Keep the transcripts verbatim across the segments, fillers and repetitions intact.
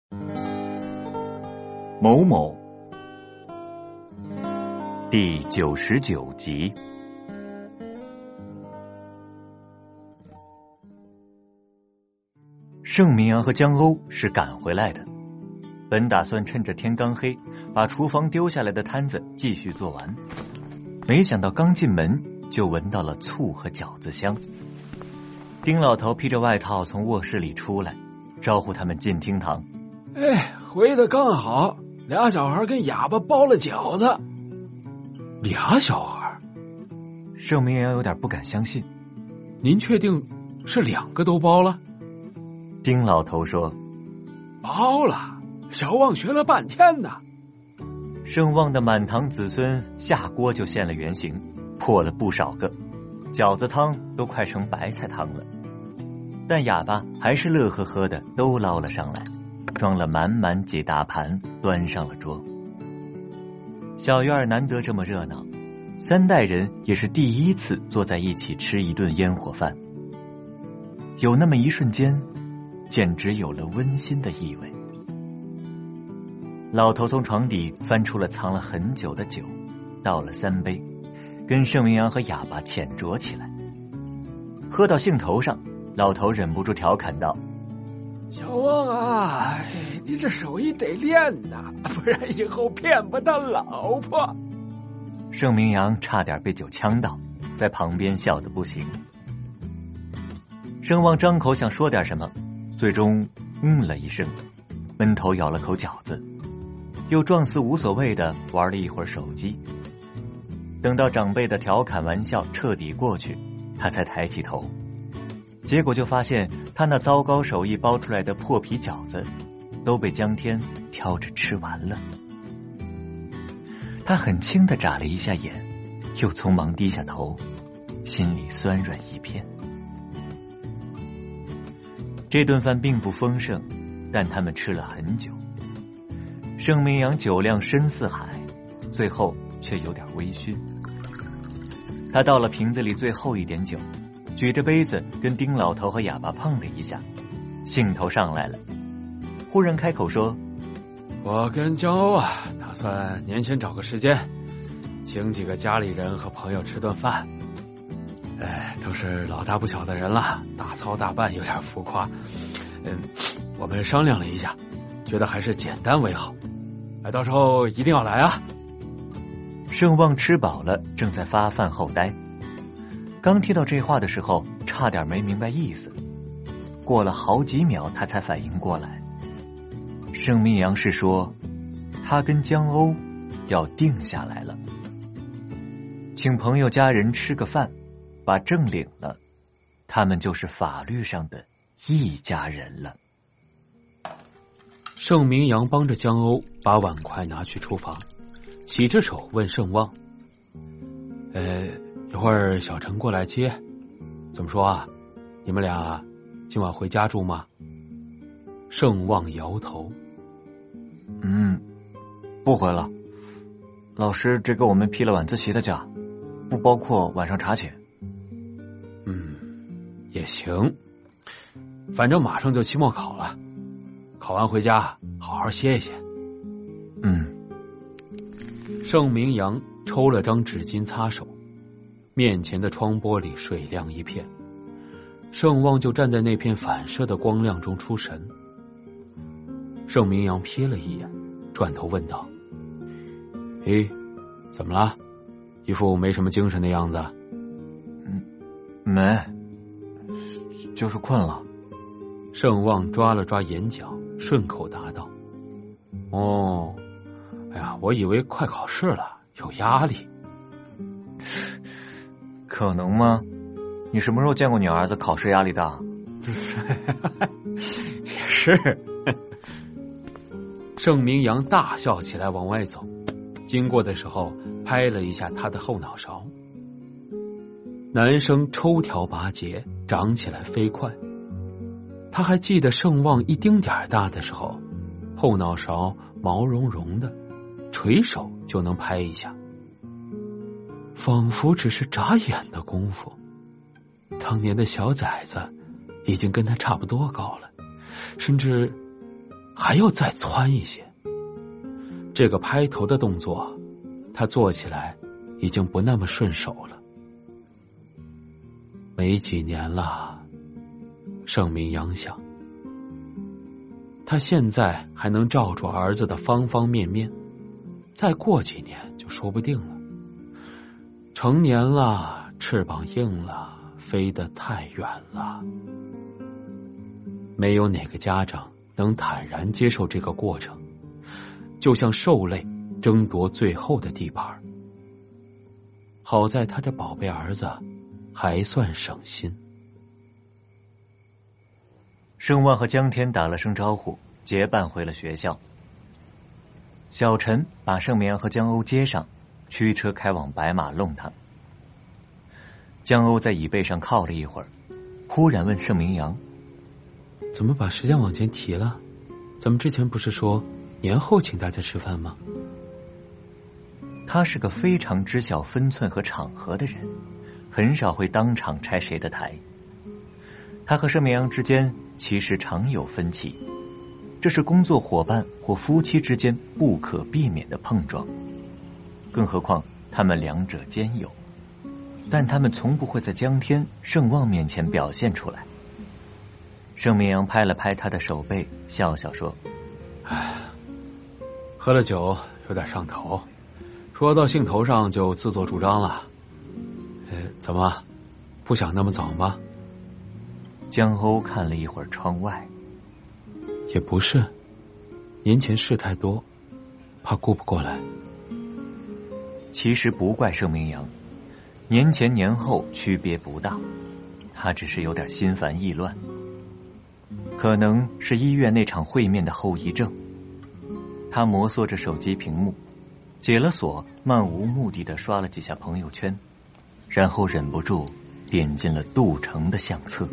某某第九十九集。盛明阳和江欧是赶回来的，本打算趁着天刚黑把厨房丢下来的摊子继续做完，没想到刚进门就闻到了醋和饺子香。丁老头披着外套从卧室里出来，招呼他们进厅堂。 哎，回得刚好，俩小孩跟哑巴包了饺子。俩小孩？ 盛明阳有点不敢相信。 您确定是两个都包了？ 丁老头说： 包了，小旺学了半天呢。 盛旺的满堂子孙下锅就现了原形，破了不少个，饺子汤都快成白菜汤了。但哑巴还是乐呵呵的都捞了上来，装了满满几大盘，端上了桌。小院难得这么热闹，三代人也是第一次坐在一起吃一顿烟火饭。有那么一瞬间，简直有了温馨的意味。老头从床底翻出了藏了很久的酒，倒了三杯，跟盛明阳和哑巴浅酌起来。喝到兴头上，老头忍不住调侃道： 小旺啊，你这手艺得练呐，不然以后骗不到老婆。 盛明阳差点被酒呛到，在旁边笑得不行。盛旺张口想说点什么，最终嗯了一声，闷头咬了口饺子，又状似无所谓的玩了一会儿手机。等到长辈的调侃玩笑彻底过去，他才抬起头，结果就发现他那糟糕手艺包出来的破皮饺子都被江天挑着吃完了。他很轻地眨了一下眼，又匆忙低下头，心里酸软一片。这顿饭并不丰盛，但他们吃了很久。盛明阳酒量深似海，最后却有点微醺。他倒了瓶子里最后一点酒，举着杯子跟丁老头和哑巴碰了一下，兴头上来了，忽然开口说： 我跟江欧啊，打算年前找个时间请几个家里人和朋友吃顿饭。哎，都是老大不小的人了，大操大办有点浮夸。嗯，我们商量了一下，觉得还是简单为好。哎，到时候一定要来啊！ 盛旺吃饱了，正在发饭后呆。刚听到这话的时候，差点没明白意思。过了好几秒，他才反应过来，盛明阳是说他跟江欧要定下来了，请朋友家人吃个饭，把证领了，他们就是法律上的一家人了。 盛明阳帮着江欧把碗筷拿去厨房，洗着手问盛旺：呃，一会儿小陈过来接，怎么说啊？你们俩今晚回家住吗？盛旺摇头： 嗯，不回了。老师只给我们批了晚自习的假，不包括晚上茶钱。 嗯，也行，反正马上就期末考了，考完回家好好歇一歇。 嗯。 盛明阳抽了张纸巾擦手，面前的窗玻璃水亮一片，盛旺就站在那片反射的光亮中出神。盛明阳瞥了一眼，转头问道：诶，怎么了？一副没什么精神的样子。 嗯，没，就是困了。 盛旺抓了抓眼角，顺口答道：哦，哎呀，我以为快考试了，有压力。 可能吗？你什么时候见过你儿子考试压力大？ 也是。盛明阳大笑起来，往外走，经过的时候拍了一下他的后脑勺。男生抽条拔节，长起来飞快。他还记得盛旺一丁点大的时候，后脑勺毛茸茸的，垂手就能拍一下，仿佛只是眨眼的功夫。当年的小崽子已经跟他差不多高了，甚至还要再窜一些。这个拍头的动作，他做起来已经不那么顺手了。没几年了，盛明阳想，他现在还能罩住儿子的方方面面，再过几年就说不定了。成年了，翅膀硬了，飞得太远了。没有哪个家长能坦然接受这个过程，就像兽类争夺最后的地盘。好在他这宝贝儿子还算省心。 盛万和江天打了声招呼，结伴回了学校。小陈把盛明阳和江欧接上，驱车开往白马弄堂。江欧在椅背上靠了一会儿，忽然问盛明阳： 怎么把时间往前提了？咱们之前不是说年后请大家吃饭吗？ 他是个非常知晓分寸和场合的人，很少会当场拆谁的台。他和盛明阳之间其实常有分歧，这是工作伙伴或夫妻之间不可避免的碰撞。更何况他们两者兼有，但他们从不会在江天、盛望面前表现出来。盛明阳拍了拍他的手背，笑笑说： 哎，喝了酒有点上头，说到兴头上就自作主张了。呃，怎么不想那么早吗？ 江欧看了一会儿窗外， 也不是，年前事太多，怕顾不过来。 其实不怪盛明阳，年前年后区别不大，他只是有点心烦意乱，可能是医院那场会面的后遗症。他摩挲着手机屏幕，解了锁，漫无目的的刷了几下朋友圈，然后忍不住点进了杜成的相册。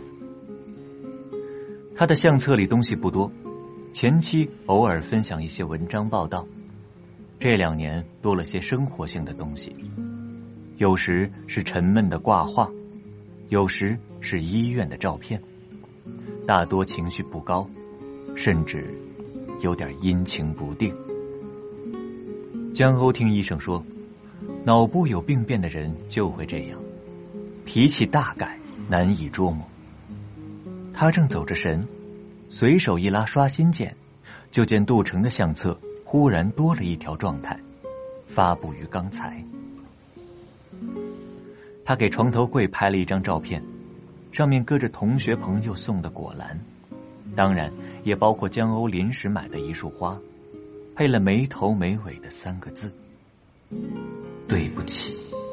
他的相册里东西不多，前期偶尔分享一些文章报道，这两年多了些生活性的东西，有时是沉闷的挂画，有时是医院的照片，大多情绪不高，甚至有点阴晴不定。江欧听医生说，脑部有病变的人就会这样，脾气大改，难以捉摸。他正走着神，随手一拉刷新键，就见杜成的相册忽然多了一条状态，发布于刚才。他给床头柜拍了一张照片，上面搁着同学朋友送的果篮，当然也包括江欧临时买的一束花，配了没头没尾的三个字：对不起。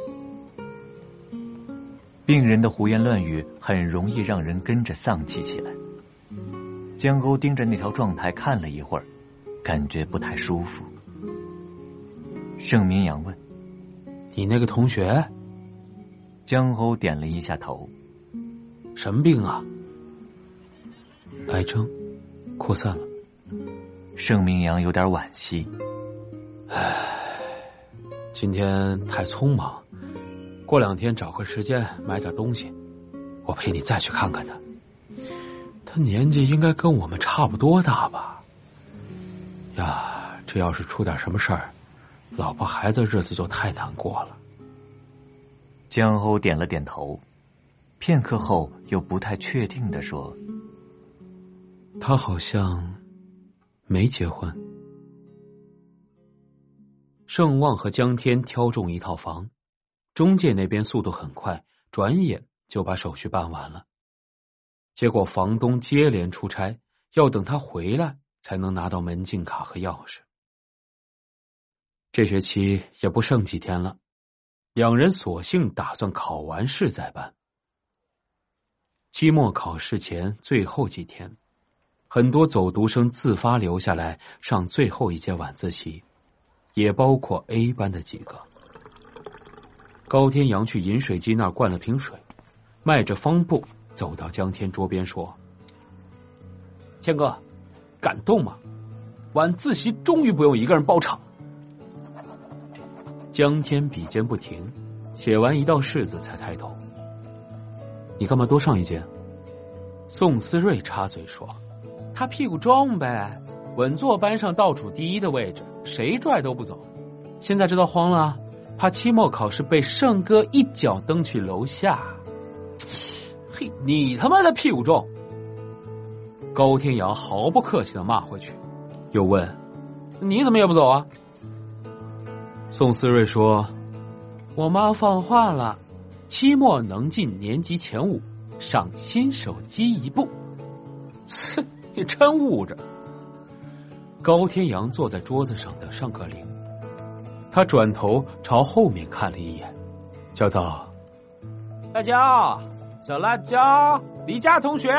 病人的胡言乱语很容易让人跟着丧气起来。江欧盯着那条状态看了一会儿，感觉不太舒服。盛明阳问： 你那个同学？ 江欧点了一下头。 什么病啊？癌症，扩散了。 盛明阳有点惋惜。 唉，今天太匆忙，过两天找个时间买点东西，我陪你再去看看他。他年纪应该跟我们差不多大吧？呀，这要是出点什么事儿，老婆孩子日子就太难过了。 江欧点了点头，片刻后又不太确定地说： 他好像没结婚。盛望和江天挑中一套房，中介那边速度很快，转眼就把手续办完了。结果房东接连出差，要等他回来才能拿到门禁卡和钥匙。这学期也不剩几天了，两人索性打算考完试再办。期末考试前最后几天，很多走读生自发留下来上最后一节晚自习，也包括 A 班的几个。高天阳去饮水机那儿灌了瓶水，迈着方步走到江天桌边说：天哥，感动吗？晚自习终于不用一个人包场。江天笔尖不停，写完一道式子才抬头。你干嘛多上一节？宋思睿插嘴说：他屁股重呗。 稳坐班上倒数第一的位置，谁拽都不走。现在知道慌了，怕期末考试被盛哥一脚蹬去楼下。嘿，你他妈的屁股重！高天阳毫不客气的骂回去，又问：你怎么也不走啊？宋思睿说：我妈放话了，期末能进年级前五，赏新手机一部。切，你真捂着。高天阳坐在桌子上等上课铃，他转头朝后面看了一眼，叫道：辣椒，小辣椒，离家同学。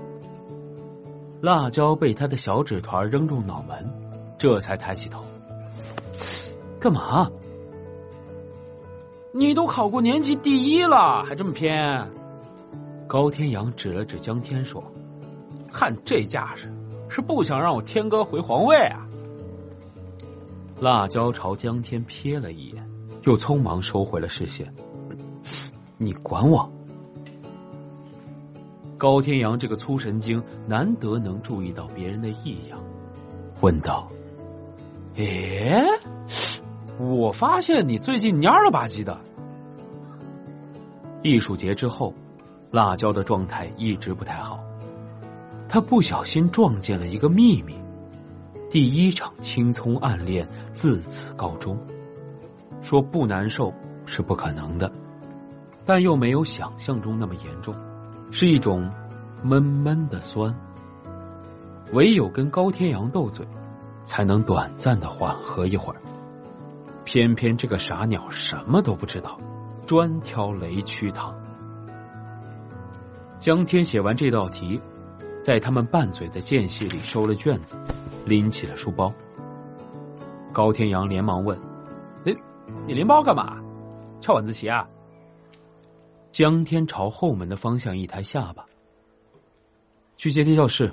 辣椒被他的小纸团扔中脑门，这才抬起头。干嘛？你都考过年级第一了，还这么偏？高天阳指了指江天说：看这架势，是不想让我天哥回皇位啊？辣椒朝江天瞥了一眼，又匆忙收回了视线。你管我？高天阳这个粗神经难得能注意到别人的异样，问道：诶，我发现你最近蔫了吧唧的。艺术节之后，辣椒的状态一直不太好，他不小心撞见了一个秘密，第一场青葱暗恋自此告终。说不难受是不可能的，但又没有想象中那么严重，是一种闷闷的酸。唯有跟高天阳斗嘴，才能短暂的缓和一会儿。偏偏这个傻鸟什么都不知道，专挑雷区躺。江天写完这道题，在他们拌嘴的间隙里收了卷子，拎起了书包。高天阳连忙问：哎，你拎包干嘛？翘晚自习啊？江天朝后门的方向一抬下巴：去阶梯教室。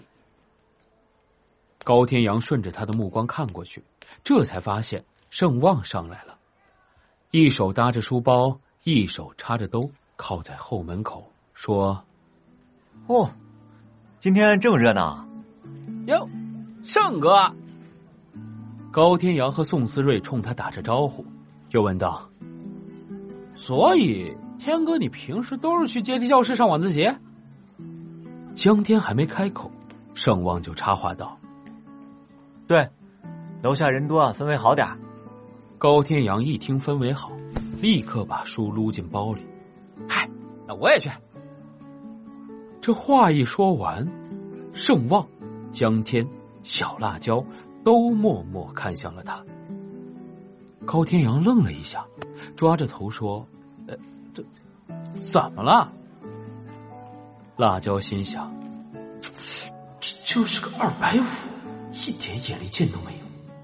高天阳顺着他的目光看过去，这才发现盛旺上来了，一手搭着书包，一手插着兜，靠在后门口，说： 哦，今天这么热闹。 哟，盛哥。高天阳和宋思睿冲他打着招呼，又问道：所以天哥你平时都是去阶梯教室上晚自习？江天还没开口，盛旺就插话道： 对，楼下人多啊，氛围好点。 高天阳一听氛围好，立刻把书撸进包里。嗨，那我也去。这话一说完，盛旺、江天、小辣椒都默默看向了他。高天阳愣了一下，抓着头说：呃，这怎么了？辣椒心想，这就是个二百五，一点眼力劲都没有。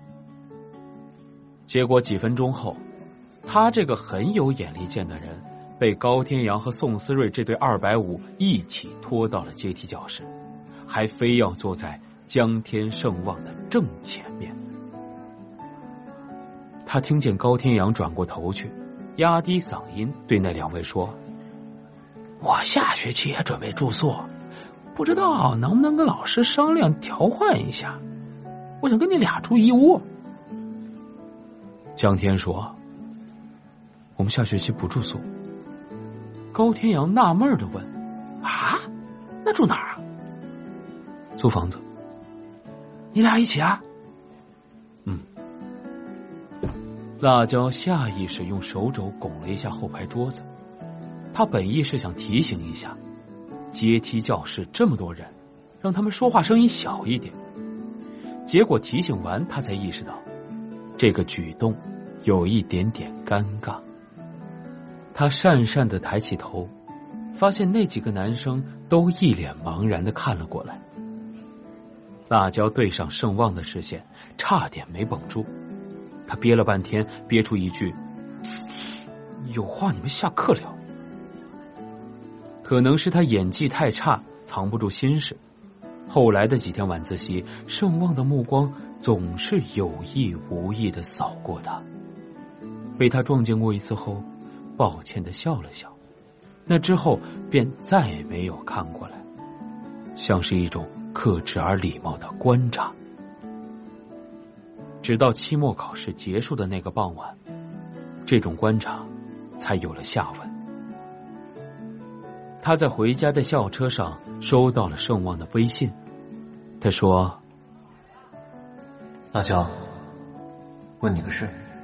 结果几分钟后，他这个很有眼力见的人被高天阳和宋思睿这对二百五一起拖到了阶梯教室，还非要坐在江天盛旺的正前面。他听见高天阳转过头去，压低嗓音对那两位说：我下学期也准备住宿，不知道能不能跟老师商量调换一下，我想跟你俩住一屋。江天说：我们下学期不住宿。高天阳纳闷的问：啊，那住哪儿啊？租房子。你俩一起啊？嗯。辣椒下意识用手肘拱了一下后排桌子，他本意是想提醒一下，阶梯教室这么多人，让他们说话声音小一点。结果提醒完，他才意识到这个举动有一点点尴尬。他讪讪的抬起头，发现那几个男生都一脸茫然的看了过来。辣椒对上盛旺的视线，差点没绷住。他憋了半天，憋出一句：有话你们下课聊。可能是他演技太差，藏不住心事。后来的几天晚自习，盛旺的目光总是有意无意的扫过他。被他撞见过一次后，抱歉的笑了笑，那之后便再也没有看过来，像是一种克制而礼貌的观察。 直到期末考试结束的那个傍晚，这种观察才有了下文。他在回家的校车上收到了盛旺的微信，他说： 老乔，问你个事，